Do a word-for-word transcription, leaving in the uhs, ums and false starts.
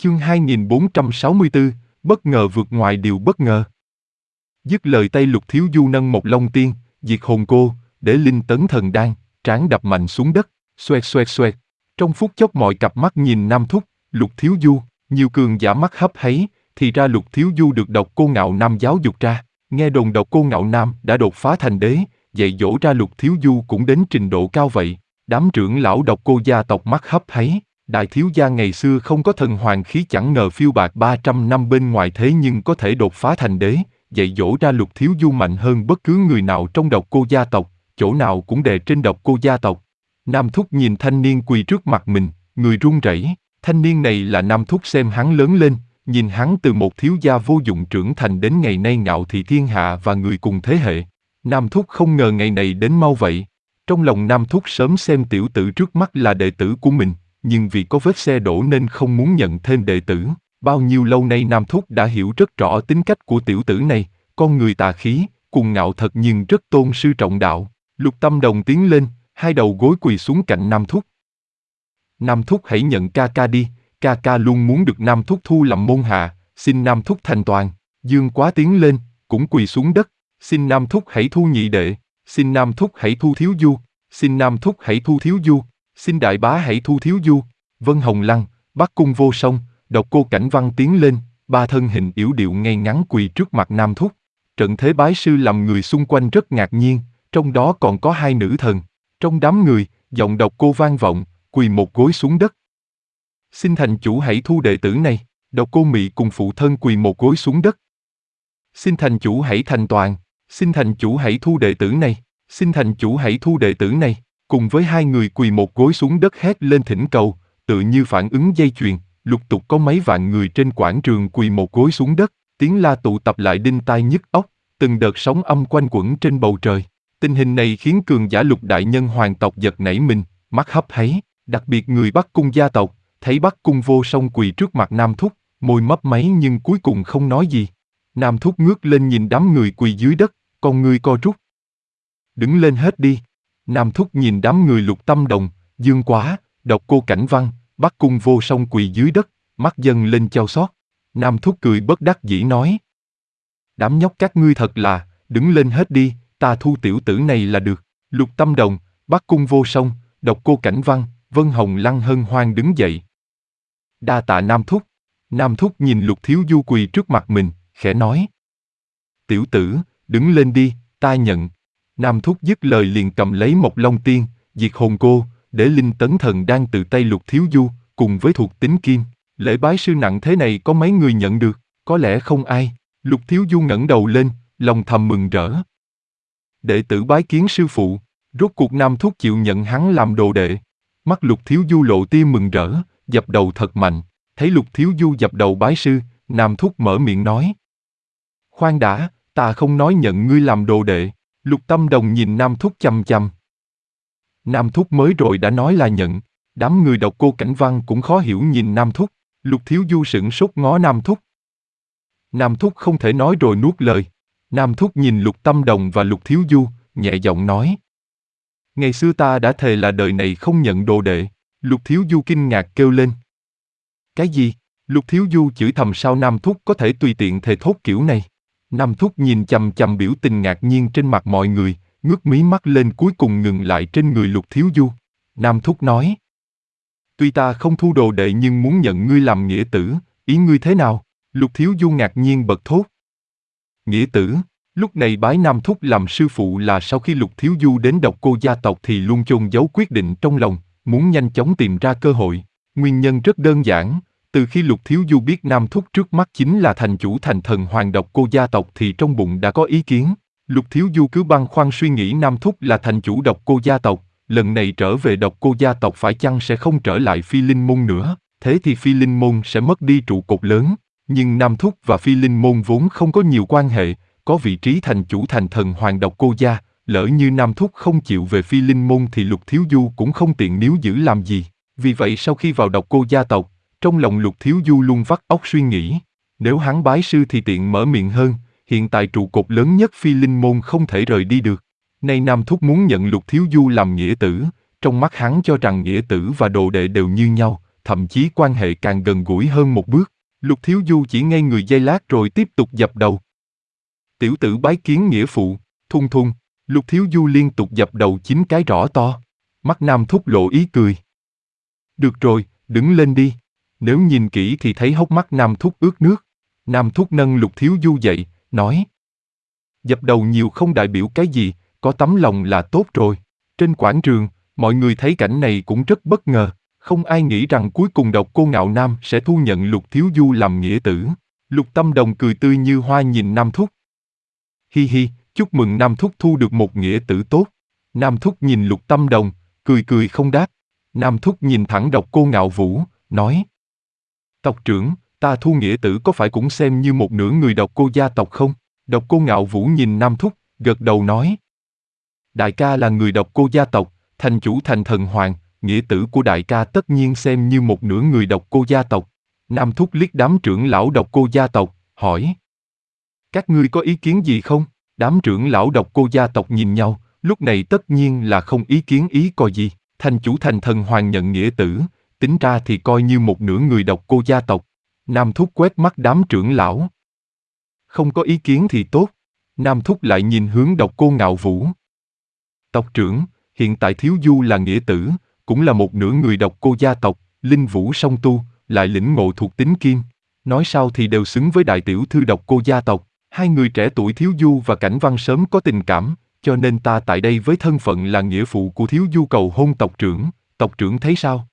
Chương hai nghìn bốn trăm sáu mươi tư, bất ngờ vượt ngoài điều bất ngờ. Dứt lời tay Lục Thiếu Du nâng một long tiên, diệt hồn cô, để linh tấn thần đan, trán đập mạnh xuống đất, xoẹt xoẹt xoẹt. Trong phút chốc mọi cặp mắt nhìn Nam Thúc, Lục Thiếu Du, nhiều cường giả mắt hấp háy, thì ra Lục Thiếu Du được Độc Cô Ngạo Nam giáo dục ra. Nghe đồn Độc Cô Ngạo Nam đã đột phá thành đế, dạy dỗ ra Lục Thiếu Du cũng đến trình độ cao vậy. Đám trưởng lão Độc Cô gia tộc mắt hấp háy. Đại thiếu gia ngày xưa không có thần hoàng khí chẳng ngờ phiêu bạt ba trăm năm bên ngoài thế nhưng có thể đột phá thành đế, dạy dỗ ra Lục Thiếu Du mạnh hơn bất cứ người nào trong Độc Cô gia tộc, chỗ nào cũng đè trên Độc Cô gia tộc. Nam Thúc nhìn thanh niên quỳ trước mặt mình, người run rẩy. Thanh niên này là Nam Thúc xem hắn lớn lên, nhìn hắn từ một thiếu gia vô dụng trưởng thành đến ngày nay ngạo thị thiên hạ và người cùng thế hệ. Nam Thúc không ngờ ngày này đến mau vậy. Trong lòng Nam Thúc sớm xem tiểu tử trước mắt là đệ tử của mình, nhưng vì có vết xe đổ nên không muốn nhận thêm đệ tử. Bao nhiêu lâu nay Nam Thúc đã hiểu rất rõ tính cách của tiểu tử này, con người tà khí, cuồng ngạo thật nhưng rất tôn sư trọng đạo. Lục Tâm Đồng tiến lên, hai đầu gối quỳ xuống cạnh Nam Thúc. Nam Thúc hãy nhận ca ca đi, ca ca luôn muốn được Nam Thúc thu làm môn hạ, xin Nam Thúc thành toàn. Dương Quá tiến lên, cũng quỳ xuống đất, xin Nam Thúc hãy thu nhị đệ, xin Nam Thúc hãy thu Thiếu Du, xin Nam Thúc hãy thu Thiếu Du, xin đại bá hãy thu Thiếu Du. Vân Hồng Lăng, Bắc Cung Vô Song, Độc Cô Cảnh Văn tiến lên, ba thân hình yểu điệu ngay ngắn quỳ trước mặt Nam Thúc. Trận thế bái sư làm người xung quanh rất ngạc nhiên, trong đó còn có hai nữ thần. Trong đám người, giọng Độc Cô vang vọng, quỳ một gối xuống đất. Xin thành chủ hãy thu đệ tử này. Độc Cô Mị cùng phụ thân quỳ một gối xuống đất. Xin thành chủ hãy thành toàn, xin thành chủ hãy thu đệ tử này, xin thành chủ hãy thu đệ tử này. Cùng với hai người quỳ một gối xuống đất hét lên thỉnh cầu, tự như phản ứng dây chuyền, lục tục có mấy vạn người trên quảng trường quỳ một gối xuống đất, tiếng la tụ tập lại đinh tai nhức óc, từng đợt sóng âm quanh quẩn trên bầu trời. Tình hình này khiến cường giả Lục đại nhân hoàng tộc giật nảy mình, mắt hấp háy, đặc biệt người Bắc Cung gia tộc, thấy Bắc Cung Vô Song quỳ trước mặt Nam Thúc, môi mấp máy nhưng cuối cùng không nói gì. Nam Thúc ngước lên nhìn đám người quỳ dưới đất, con ngươi co rút. Đứng lên hết đi. Nam Thúc nhìn đám người Lục Tâm Đồng, Dương Quá, Độc Cô Cảnh Văn, Bắc Cung Vô Song quỳ dưới đất, mắt dâng lên chau xót. Nam Thúc cười bất đắc dĩ nói: đám nhóc các ngươi thật là, đứng lên hết đi, ta thu tiểu tử này là được. Lục Tâm Đồng, Bắc Cung Vô Song, Độc Cô Cảnh Văn, Vân Hồng Lăng hân hoan đứng dậy. Đa tạ Nam Thúc. Nam Thúc nhìn Lục Thiếu Du quỳ trước mặt mình, khẽ nói: tiểu tử, đứng lên đi, ta nhận. Nam Thúc dứt lời liền cầm lấy một long tiên, diệt hồn cô, để linh tấn thần đang từ tay Lục Thiếu Du, cùng với thuộc tính kim. Lễ bái sư nặng thế này có mấy người nhận được, có lẽ không ai. Lục Thiếu Du ngẩng đầu lên, lòng thầm mừng rỡ. Đệ tử bái kiến sư phụ, rốt cuộc Nam Thúc chịu nhận hắn làm đồ đệ. Mắt Lục Thiếu Du lộ tia mừng rỡ, dập đầu thật mạnh. Thấy Lục Thiếu Du dập đầu bái sư, Nam Thúc mở miệng nói: khoan đã, ta không nói nhận ngươi làm đồ đệ. Lục Tâm Đồng nhìn Nam Thúc chằm chằm. Nam Thúc mới rồi đã nói là nhận. Đám người Độc Cô Cảnh Văn cũng khó hiểu nhìn Nam Thúc. Lục Thiếu Du sửng sốt ngó Nam Thúc. Nam Thúc không thể nói rồi nuốt lời. Nam Thúc nhìn Lục Tâm Đồng và Lục Thiếu Du, nhẹ giọng nói: ngày xưa ta đã thề là đời này không nhận đồ đệ. Lục Thiếu Du kinh ngạc kêu lên: cái gì? Lục Thiếu Du chửi thầm sao Nam Thúc có thể tùy tiện thề thốt kiểu này. Nam Thúc nhìn chằm chằm biểu tình ngạc nhiên trên mặt mọi người, ngước mí mắt lên cuối cùng ngừng lại trên người Lục Thiếu Du. Nam Thúc nói: tuy ta không thu đồ đệ nhưng muốn nhận ngươi làm nghĩa tử, ý ngươi thế nào? Lục Thiếu Du ngạc nhiên bật thốt. Nghĩa tử? Lúc này bái Nam Thúc làm sư phụ là sau khi Lục Thiếu Du đến Độc Cô gia tộc thì luôn chôn giấu quyết định trong lòng, muốn nhanh chóng tìm ra cơ hội. Nguyên nhân rất đơn giản, từ khi Lục Thiếu Du biết Nam Thúc trước mắt chính là thành chủ thành thần hoàng Độc Cô gia tộc thì trong bụng đã có ý kiến. Lục Thiếu Du cứ băn khoăn suy nghĩ Nam Thúc là thành chủ Độc Cô gia tộc, lần này trở về Độc Cô gia tộc phải chăng sẽ không trở lại Phi Linh môn nữa, thế thì Phi Linh môn sẽ mất đi trụ cột lớn. Nhưng Nam Thúc và Phi Linh môn vốn không có nhiều quan hệ, có vị trí thành chủ thành thần hoàng Độc Cô gia, lỡ như Nam Thúc không chịu về Phi Linh môn thì Lục Thiếu Du cũng không tiện níu giữ làm gì. Vì vậy sau khi vào Độc Cô gia tộc, trong lòng Lục Thiếu Du luôn vắt óc suy nghĩ, nếu hắn bái sư thì tiện mở miệng hơn, hiện tại trụ cột lớn nhất Phi Linh môn không thể rời đi được. Nay Nam Thúc muốn nhận Lục Thiếu Du làm nghĩa tử, trong mắt hắn cho rằng nghĩa tử và đồ đệ đều như nhau, thậm chí quan hệ càng gần gũi hơn một bước. Lục Thiếu Du chỉ ngây người giây lát rồi tiếp tục dập đầu. Tiểu tử bái kiến nghĩa phụ, thung thung. Lục Thiếu Du liên tục dập đầu chín cái rõ to. Mắt Nam Thúc lộ ý cười. Được rồi, đứng lên đi. Nếu nhìn kỹ thì thấy hốc mắt Nam Thúc ướt nước. Nam Thúc nâng Lục Thiếu Du dậy, nói. Dập đầu nhiều không đại biểu cái gì, có tấm lòng là tốt rồi. Trên quảng trường, mọi người thấy cảnh này cũng rất bất ngờ. Không ai nghĩ rằng cuối cùng Độc Cô Ngạo Nam sẽ thu nhận Lục Thiếu Du làm nghĩa tử. Lục Tâm Đồng cười tươi như hoa nhìn Nam Thúc. Hi hi, chúc mừng Nam Thúc thu được một nghĩa tử tốt. Nam Thúc nhìn Lục Tâm Đồng, cười cười không đáp. Nam Thúc nhìn thẳng Độc Cô Ngạo Vũ, nói. Tộc trưởng, ta thu nghĩa tử có phải cũng xem như một nửa người Độc Cô gia tộc không? Độc Cô Ngạo Vũ nhìn Nam Thúc, gật đầu nói. Đại ca là người Độc Cô gia tộc, thành chủ thành thần hoàng, nghĩa tử của đại ca tất nhiên xem như một nửa người Độc Cô gia tộc. Nam Thúc liếc đám trưởng lão Độc Cô gia tộc, hỏi. Các ngươi có ý kiến gì không? Đám trưởng lão Độc Cô gia tộc nhìn nhau, lúc này tất nhiên là không ý kiến ý coi gì. Thành chủ thành thần hoàng nhận nghĩa tử, tính ra thì coi như một nửa người Độc Cô gia tộc. Nam Thúc quét mắt đám trưởng lão. Không có ý kiến thì tốt. Nam Thúc lại nhìn hướng Độc Cô Ngạo Vũ. Tộc trưởng, hiện tại Thiếu Du là nghĩa tử, cũng là một nửa người Độc Cô gia tộc, linh vũ song tu, lại lĩnh ngộ thuộc tính kim. Nói sao thì đều xứng với đại tiểu thư Độc Cô gia tộc. Hai người trẻ tuổi Thiếu Du và Cảnh Văn sớm có tình cảm, cho nên ta tại đây với thân phận là nghĩa phụ của Thiếu Du cầu hôn tộc trưởng. Tộc trưởng thấy sao?